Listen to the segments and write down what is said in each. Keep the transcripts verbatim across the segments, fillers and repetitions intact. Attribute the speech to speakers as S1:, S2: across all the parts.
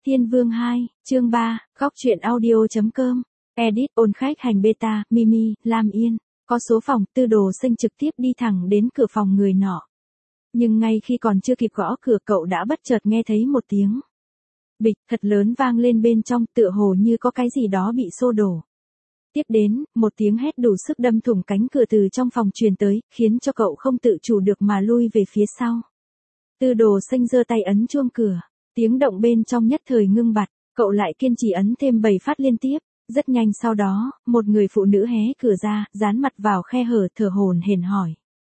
S1: Thiên Vương hai, chương ba, góc truyện audio.com, edit ôn khách hành beta, Mimi, Lam Yên, có số phòng, Tư Đồ Sinh trực tiếp đi thẳng đến cửa phòng người nọ. Nhưng ngay khi còn chưa kịp gõ cửa cậu đã bất chợt nghe thấy một tiếng bịch thật lớn vang lên bên trong, tựa hồ như có cái gì đó bị xô đổ. Tiếp đến, một tiếng hét đủ sức đâm thủng cánh cửa từ trong phòng truyền tới, khiến cho cậu không tự chủ được mà lui về phía sau. Tư Đồ Sinh giơ tay ấn chuông cửa, tiếng động bên trong nhất thời ngưng bặt, cậu lại kiên trì ấn thêm bảy phát liên tiếp. Rất nhanh sau đó, một người phụ nữ hé cửa ra, dán mặt vào khe hở, thở hổn hển hỏi: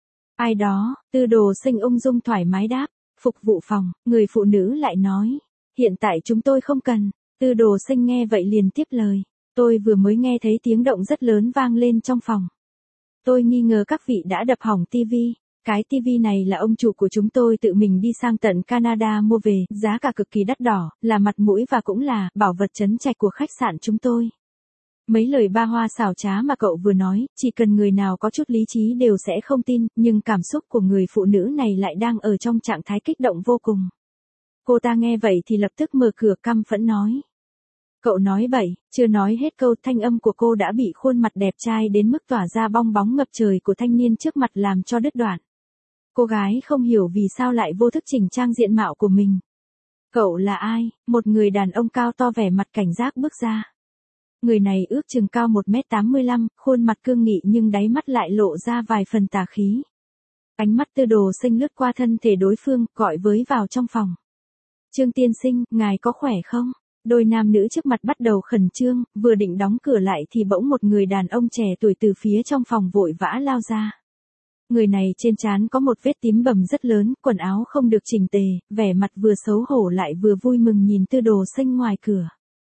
S1: ai đó? Tư Đồ Sinh ung dung thoải mái đáp: phục vụ phòng. Người phụ nữ lại nói: hiện tại chúng tôi không cần. Tư Đồ Sinh nghe vậy liền tiếp lời: tôi vừa mới nghe thấy tiếng động rất lớn vang lên trong phòng. Tôi nghi ngờ các vị đã đập hỏng tivi. Cái tivi này là ông chủ của chúng tôi tự mình đi sang tận Canada mua về, giá cả cực kỳ đắt đỏ, là mặt mũi và cũng là bảo vật trấn trạch của khách sạn chúng tôi. Mấy lời ba hoa xảo trá mà cậu vừa nói, chỉ cần người nào có chút lý trí đều sẽ không tin, nhưng cảm xúc của người phụ nữ này lại đang ở trong trạng thái kích động vô cùng. Cô ta nghe vậy thì lập tức mở cửa căm phẫn nói: cậu nói bậy. Chưa nói hết câu, thanh âm của cô đã bị khuôn mặt đẹp trai đến mức tỏa ra bong bóng ngập trời của thanh niên trước mặt làm cho đứt đoạn. Cô gái không hiểu vì sao lại vô thức chỉnh trang diện mạo của mình. Cậu là ai? Một người đàn ông cao to vẻ mặt cảnh giác bước ra. Người này ước chừng cao một mét tám mươi lăm, khuôn mặt cương nghị nhưng đáy mắt lại lộ ra vài phần tà khí. Ánh mắt Tư Đồ Sinh lướt qua thân thể đối phương, gọi với vào trong phòng. Trương tiên sinh, ngài có khỏe không? Đôi nam nữ trước mặt bắt đầu khẩn trương, vừa định đóng cửa lại thì bỗng một người đàn ông trẻ tuổi từ phía trong phòng vội vã lao ra. Người này trên trán có một vết tím bầm rất lớn, quần áo không được chỉnh tề, vẻ mặt vừa xấu hổ lại vừa vui mừng nhìn Tư Đồ Sinh ngoài cửa.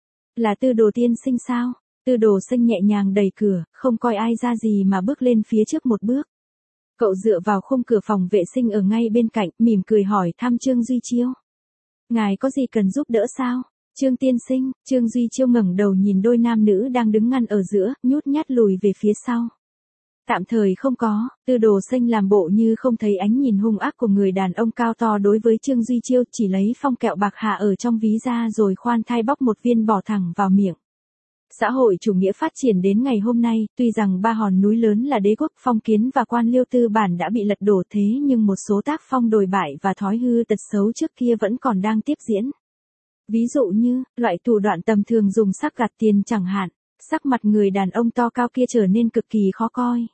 S1: Là Tư Đồ tiên sinh sao? Tư Đồ Sinh nhẹ nhàng đẩy cửa, không coi ai ra gì mà bước lên phía trước một bước. Cậu dựa vào khung cửa phòng vệ sinh ở ngay bên cạnh, mỉm cười hỏi thăm Trương Duy Chiêu. Ngài có gì cần giúp đỡ sao? Trương tiên sinh. Trương Duy Chiêu ngẩng đầu nhìn đôi nam nữ đang đứng ngăn ở giữa, nhút nhát lùi về phía sau. Tạm thời không có. Tư Đồ Sinh làm bộ như không thấy ánh nhìn hung ác của người đàn ông cao to đối với Trương Duy Chiêu, chỉ lấy phong kẹo bạc hạ ở trong ví ra rồi khoan thai bóc một viên bỏ thẳng vào miệng. Xã hội chủ nghĩa phát triển đến ngày hôm nay, tuy rằng ba hòn núi lớn là đế quốc, phong kiến và quan liêu tư bản đã bị lật đổ, thế nhưng một số tác phong đồi bại và thói hư tật xấu trước kia vẫn còn đang tiếp diễn. Ví dụ như, loại thủ đoạn tầm thường dùng sắc gạt tiền chẳng hạn. Sắc mặt người đàn ông to cao kia trở nên cực kỳ khó coi.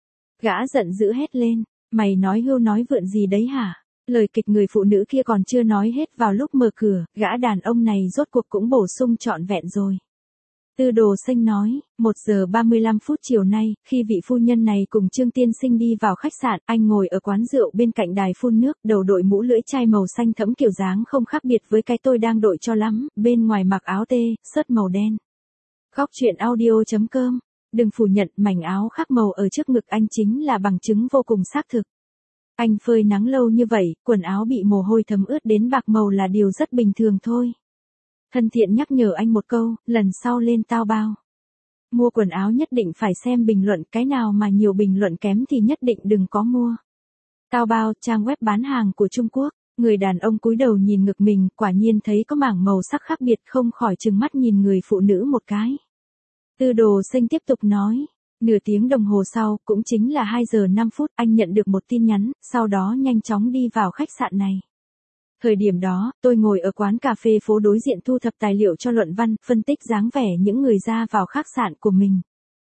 S1: Gã giận dữ hét lên: mày nói hưu nói vượn gì đấy hả? Lời kịch người phụ nữ kia còn chưa nói hết, vào lúc mở cửa, gã đàn ông này rốt cuộc cũng bổ sung trọn vẹn rồi. Tư Đồ Sinh nói: một giờ ba mươi lăm phút chiều nay, khi vị phu nhân này cùng Trương tiên sinh đi vào khách sạn, anh ngồi ở quán rượu bên cạnh đài phun nước, đầu đội mũ lưỡi chai màu xanh thẫm kiểu dáng không khác biệt với cái tôi đang đội cho lắm, bên ngoài mặc áo tê, sớt màu đen. Góc truyện audio.com, đừng phủ nhận mảnh áo khác màu ở trước ngực anh chính là bằng chứng vô cùng xác thực. Anh phơi nắng lâu như vậy, quần áo bị mồ hôi thấm ướt đến bạc màu là điều rất bình thường thôi. Thân thiện nhắc nhở anh một câu, lần sau lên Taobao mua quần áo nhất định phải xem bình luận, cái nào mà nhiều bình luận kém thì nhất định đừng có mua. Taobao, trang web bán hàng của Trung Quốc. Người đàn ông cúi đầu nhìn ngực mình, quả nhiên thấy có mảng màu sắc khác biệt, không khỏi trừng mắt nhìn người phụ nữ một cái. Tư Đồ Sinh tiếp tục nói: nửa tiếng đồng hồ sau, cũng chính là hai giờ năm phút, anh nhận được một tin nhắn, sau đó nhanh chóng đi vào khách sạn này. Thời điểm đó, tôi ngồi ở quán cà phê phố đối diện thu thập tài liệu cho luận văn, phân tích dáng vẻ những người ra vào khách sạn của mình.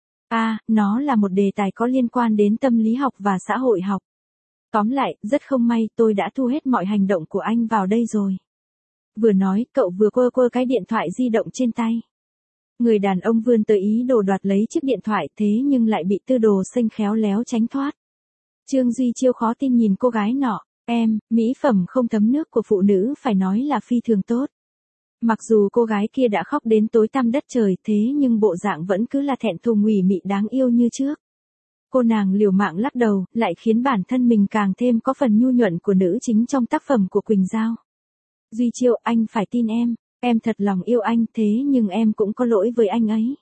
S1: À, nó là một đề tài có liên quan đến tâm lý học và xã hội học. Tóm lại, rất không may, tôi đã thu hết mọi hành động của anh vào đây rồi. Vừa nói, cậu vừa quơ quơ cái điện thoại di động trên tay. Người đàn ông vươn tới ý đồ đoạt lấy chiếc điện thoại, thế nhưng lại bị Tư Đồ Sinh khéo léo tránh thoát. Trương Duy Chiêu khó tin nhìn cô gái nọ: em, mỹ phẩm không thấm nước của phụ nữ phải nói là phi thường tốt. Mặc dù cô gái kia đã khóc đến tối tăm đất trời, thế nhưng bộ dạng vẫn cứ là thẹn thùng ủy mị đáng yêu như trước. Cô nàng liều mạng lắc đầu, lại khiến bản thân mình càng thêm có phần nhu nhuận của nữ chính trong tác phẩm của Quỳnh Giao. Duy Chiêu, anh phải tin em, em thật lòng yêu anh, thế nhưng em cũng có lỗi với anh ấy.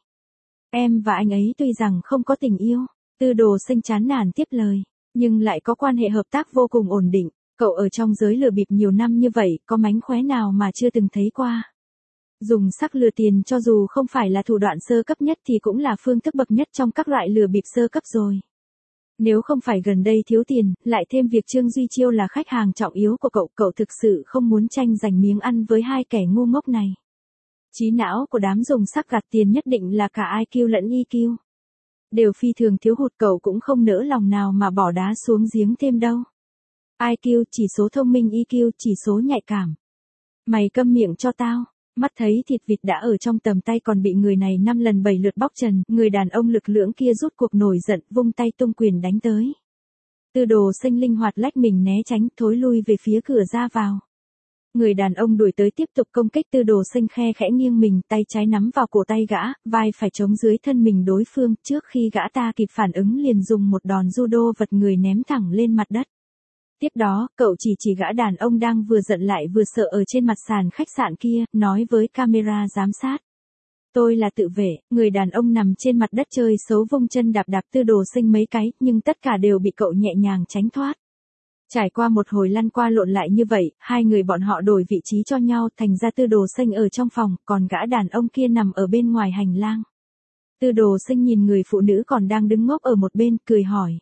S1: Em và anh ấy tuy rằng không có tình yêu, Tư Đồ Sinh chán nản tiếp lời, nhưng lại có quan hệ hợp tác vô cùng ổn định. Cậu ở trong giới lừa bịp nhiều năm như vậy, có mánh khóe nào mà chưa từng thấy qua. Dùng sắc lừa tiền cho dù không phải là thủ đoạn sơ cấp nhất thì cũng là phương thức bậc nhất trong các loại lừa bịp sơ cấp rồi. Nếu không phải gần đây thiếu tiền, lại thêm việc Trương Duy Chiêu là khách hàng trọng yếu của cậu, cậu thực sự không muốn tranh giành miếng ăn với hai kẻ ngu ngốc này. Trí não của đám dùng sắc gạt tiền nhất định là cả i kiu lẫn e kiu. Đều phi thường thiếu hụt, cậu cũng không nỡ lòng nào mà bỏ đá xuống giếng thêm đâu. i kiu chỉ số thông minh, e kiu chỉ số nhạy cảm. Mày câm miệng cho tao. Mắt thấy thịt vịt đã ở trong tầm tay còn bị người này năm lần bảy lượt bóc trần, người đàn ông lực lưỡng kia rút cuộc nổi giận, vung tay tung quyền đánh tới. Tư Đồ Sinh linh hoạt lách mình né tránh, thối lui về phía cửa ra vào. Người đàn ông đuổi tới tiếp tục công kích. Tư Đồ Sinh khe khẽ nghiêng mình, tay trái nắm vào cổ tay gã, vai phải chống dưới thân mình đối phương, trước khi gã ta kịp phản ứng liền dùng một đòn judo vật người ném thẳng lên mặt đất. Tiếp đó, cậu chỉ chỉ gã đàn ông đang vừa giận lại vừa sợ ở trên mặt sàn khách sạn kia, nói với camera giám sát. Tôi là tự vệ. Người đàn ông nằm trên mặt đất chơi xấu vung chân đạp đạp Tư Đồ Sinh mấy cái, nhưng tất cả đều bị cậu nhẹ nhàng tránh thoát. Trải qua một hồi lăn qua lộn lại như vậy, hai người bọn họ đổi vị trí cho nhau, thành ra Tư Đồ Sinh ở trong phòng, còn gã đàn ông kia nằm ở bên ngoài hành lang. Tư Đồ Sinh nhìn người phụ nữ còn đang đứng ngốc ở một bên, cười hỏi.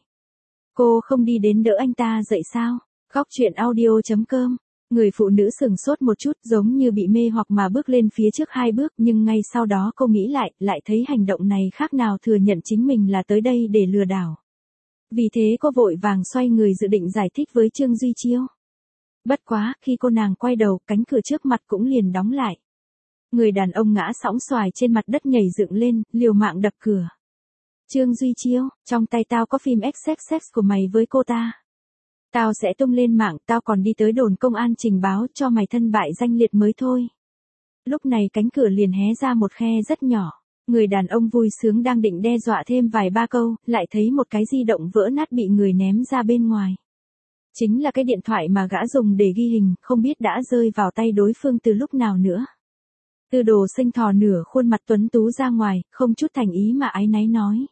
S1: Cô không đi đến đỡ anh ta dậy sao? Góc chuyện audio chấm com. Người phụ nữ sửng sốt một chút, giống như bị mê hoặc mà bước lên phía trước hai bước, nhưng ngay sau đó cô nghĩ lại, lại thấy hành động này khác nào thừa nhận chính mình là tới đây để lừa đảo. Vì thế cô vội vàng xoay người dự định giải thích với Trương Duy Chiêu. Bất quá, khi cô nàng quay đầu, cánh cửa trước mặt cũng liền đóng lại. Người đàn ông ngã sõng xoài trên mặt đất nhảy dựng lên, liều mạng đập cửa. Trương Duy Chiêu, trong tay tao có phim ích xích sex của mày với cô ta. Tao sẽ tung lên mạng, tao còn đi tới đồn công an trình báo cho mày thân bại danh liệt mới thôi. Lúc này cánh cửa liền hé ra một khe rất nhỏ. Người đàn ông vui sướng đang định đe dọa thêm vài ba câu, lại thấy một cái di động vỡ nát bị người ném ra bên ngoài. Chính là cái điện thoại mà gã dùng để ghi hình, không biết đã rơi vào tay đối phương từ lúc nào nữa. Tư Đồ Sinh thò nửa khuôn mặt tuấn tú ra ngoài, không chút thành ý mà áy náy nói.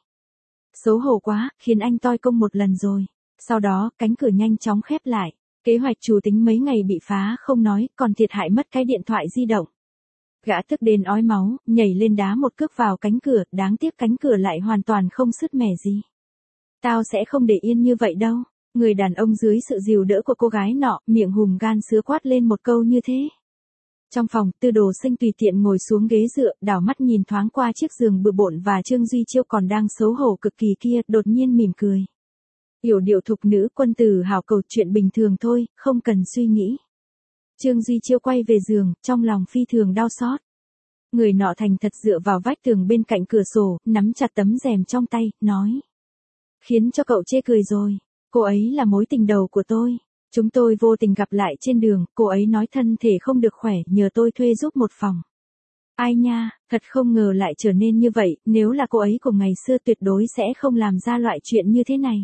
S1: Xấu hổ quá, khiến anh toi công một lần rồi. Sau đó, cánh cửa nhanh chóng khép lại. Kế hoạch chủ tính mấy ngày bị phá không nói, còn thiệt hại mất cái điện thoại di động. Gã tức đến ói máu, nhảy lên đá một cước vào cánh cửa, đáng tiếc cánh cửa lại hoàn toàn không sứt mẻ gì. Tao sẽ không để yên như vậy đâu. Người đàn ông dưới sự dìu đỡ của cô gái nọ, miệng hùm gan sứa quát lên một câu như thế. Trong phòng, Tư Đồ Sinh tùy tiện ngồi xuống ghế dựa, đảo mắt nhìn thoáng qua chiếc giường bừa bộn và Trương Duy Chiêu còn đang xấu hổ cực kỳ kia, đột nhiên mỉm cười. Yểu điệu thục nữ quân tử hảo cầu, chuyện bình thường thôi, không cần suy nghĩ. Trương Duy Chiêu quay về giường, trong lòng phi thường đau xót. Người nọ thành thật dựa vào vách tường bên cạnh cửa sổ, nắm chặt tấm rèm trong tay, nói. Khiến cho cậu chê cười rồi. Cô ấy là mối tình đầu của tôi. Chúng tôi vô tình gặp lại trên đường, cô ấy nói thân thể không được khỏe, nhờ tôi thuê giúp một phòng. Ai nha, thật không ngờ lại trở nên như vậy, nếu là cô ấy của ngày xưa tuyệt đối sẽ không làm ra loại chuyện như thế này.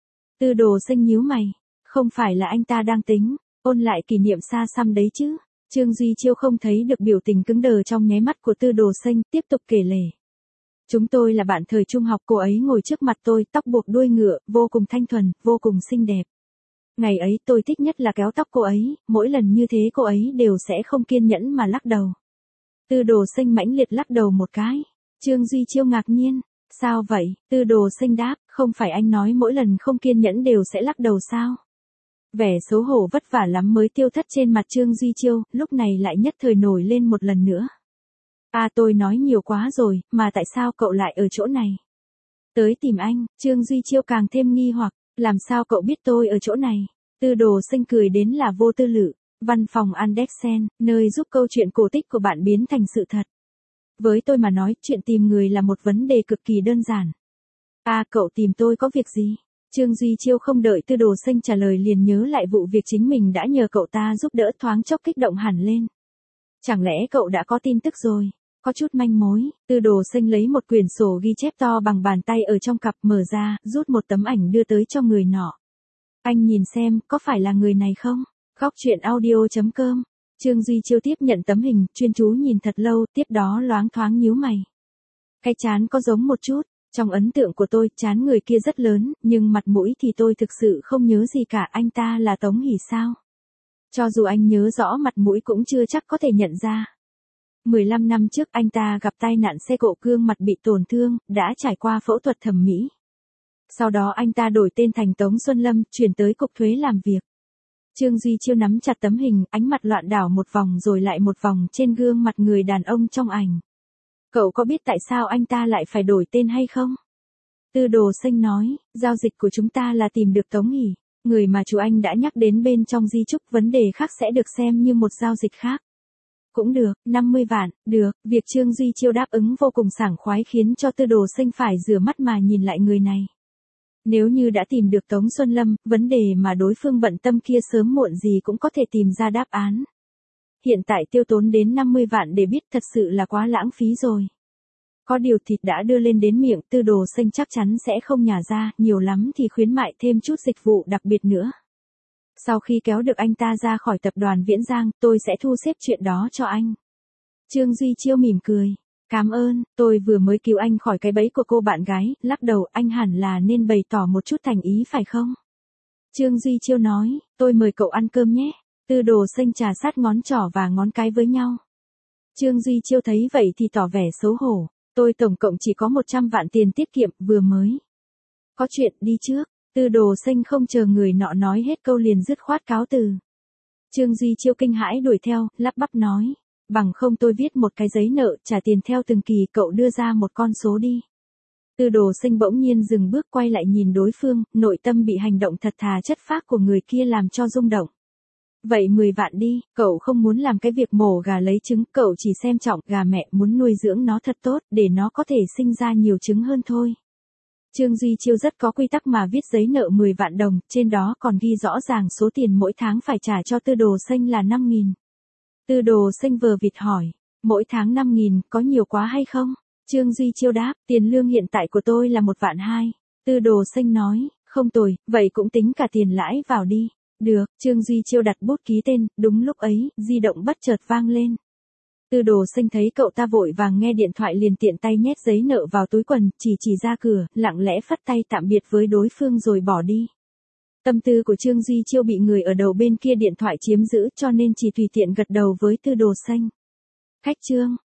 S1: Tư Đồ Sinh nhíu mày, không phải là anh ta đang tính, ôn lại kỷ niệm xa xăm đấy chứ. Trương Duy Chiêu không thấy được biểu tình cứng đờ trong nháy mắt của Tư Đồ Sinh, tiếp tục kể lể. Chúng tôi là bạn thời trung học, cô ấy ngồi trước mặt tôi, tóc buộc đuôi ngựa, vô cùng thanh thuần, vô cùng xinh đẹp. Ngày ấy tôi thích nhất là kéo tóc cô ấy, mỗi lần như thế cô ấy đều sẽ không kiên nhẫn mà lắc đầu. Tư Đồ Sinh mãnh liệt lắc đầu một cái. Trương Duy Chiêu ngạc nhiên, sao vậy? Tư Đồ Sinh đáp, không phải anh nói mỗi lần không kiên nhẫn đều sẽ lắc đầu sao? Vẻ xấu hổ vất vả lắm mới tiêu thất trên mặt Trương Duy Chiêu, lúc này lại nhất thời nổi lên một lần nữa. À tôi nói nhiều quá rồi, mà tại sao cậu lại ở chỗ này? Tới tìm anh, Trương Duy Chiêu càng thêm nghi hoặc, làm sao cậu biết tôi ở chỗ này? Tư Đồ Sinh cười đến là vô tư lự, văn phòng Andexen, nơi giúp câu chuyện cổ tích của bạn biến thành sự thật. Với tôi mà nói, chuyện tìm người là một vấn đề cực kỳ đơn giản. À cậu tìm tôi có việc gì? Trương Duy Chiêu không đợi Tư Đồ Sinh trả lời liền nhớ lại vụ việc chính mình đã nhờ cậu ta giúp đỡ, thoáng chốc kích động hẳn lên. Chẳng lẽ cậu đã có tin tức rồi? Có chút manh mối. Tư Đồ Sinh lấy một quyển sổ ghi chép to bằng bàn tay ở trong cặp, mở ra, rút một tấm ảnh đưa tới cho người nọ. Anh nhìn xem, có phải là người này không? Góc chuyện audio chấm com. Trương Duy Chiêu tiếp nhận tấm hình, chuyên chú nhìn thật lâu, tiếp đó loáng thoáng nhíu mày. Cái trán có giống một chút. Trong ấn tượng của tôi, trán người kia rất lớn, nhưng mặt mũi thì tôi thực sự không nhớ gì cả. Anh ta là Tống Hỷ sao? Cho dù anh nhớ rõ mặt mũi cũng chưa chắc có thể nhận ra. mười lăm năm trước anh ta gặp tai nạn xe cộ, gương mặt bị tổn thương, đã trải qua phẫu thuật thẩm mỹ. Sau đó anh ta đổi tên thành Tống Xuân Lâm, chuyển tới cục thuế làm việc. Trương Duy Chiêu nắm chặt tấm hình, ánh mặt loạn đảo một vòng rồi lại một vòng trên gương mặt người đàn ông trong ảnh. Cậu có biết tại sao anh ta lại phải đổi tên hay không? Tư Đồ Xanh nói, giao dịch của chúng ta là tìm được Tống Hỷ, người mà chú anh đã nhắc đến bên trong di chúc, vấn đề khác sẽ được xem như một giao dịch khác. Cũng được, năm mươi vạn, được, việc Trương Duy Chiêu đáp ứng vô cùng sảng khoái khiến cho Tư Đồ Xanh phải rửa mắt mà nhìn lại người này. Nếu như đã tìm được Tống Xuân Lâm, vấn đề mà đối phương bận tâm kia sớm muộn gì cũng có thể tìm ra đáp án. Hiện tại tiêu tốn đến năm mươi vạn để biết thật sự là quá lãng phí rồi. Có điều thịt đã đưa lên đến miệng, Tư Đồ Xanh chắc chắn sẽ không nhả ra, nhiều lắm thì khuyến mại thêm chút dịch vụ đặc biệt nữa. Sau khi kéo được anh ta ra khỏi tập đoàn Viễn Giang, tôi sẽ thu xếp chuyện đó cho anh. Trương Duy Chiêu mỉm cười. Cảm ơn, tôi vừa mới cứu anh khỏi cái bẫy của cô bạn gái, lắc đầu, anh hẳn là nên bày tỏ một chút thành ý phải không? Trương Duy Chiêu nói, tôi mời cậu ăn cơm nhé. Tư Đồ Xanh trà sát ngón trỏ và ngón cái với nhau. Trương Duy Chiêu thấy vậy thì tỏ vẻ xấu hổ. Tôi tổng cộng chỉ có một trăm vạn tiền tiết kiệm, vừa mới. Có chuyện, đi trước. Tư Đồ Xanh không chờ người nọ nói hết câu liền dứt khoát cáo từ. Trương Duy Chiêu kinh hãi đuổi theo, lắp bắp nói. Bằng không tôi viết một cái giấy nợ, trả tiền theo từng kỳ, cậu đưa ra một con số đi. Tư Đồ Xanh bỗng nhiên dừng bước quay lại nhìn đối phương, nội tâm bị hành động thật thà chất phác của người kia làm cho rung động. Vậy mười vạn đi, cậu không muốn làm cái việc mổ gà lấy trứng, cậu chỉ xem trọng gà mẹ, muốn nuôi dưỡng nó thật tốt, để nó có thể sinh ra nhiều trứng hơn thôi. Trương Duy Chiêu rất có quy tắc mà viết giấy nợ mười vạn đồng, trên đó còn ghi rõ ràng số tiền mỗi tháng phải trả cho Tư Đồ Xanh là năm nghìn. Tư Đồ Xanh vờ vịt hỏi, mỗi tháng năm nghìn, có nhiều quá hay không? Trương Duy Chiêu đáp, tiền lương hiện tại của tôi là một vạn hai. Tư Đồ Xanh nói, không tồi, vậy cũng tính cả tiền lãi vào đi. Được, Trương Duy Chiêu đặt bút ký tên, đúng lúc ấy, di động bất chợt vang lên. Tư Đồ Xanh thấy cậu ta vội vàng nghe điện thoại liền tiện tay nhét giấy nợ vào túi quần, chỉ chỉ ra cửa, lặng lẽ phất tay tạm biệt với đối phương rồi bỏ đi. Tâm tư của Trương Duy Chiêu bị người ở đầu bên kia điện thoại chiếm giữ cho nên chỉ tùy tiện gật đầu với Tư Đồ Xanh. Khách Trương,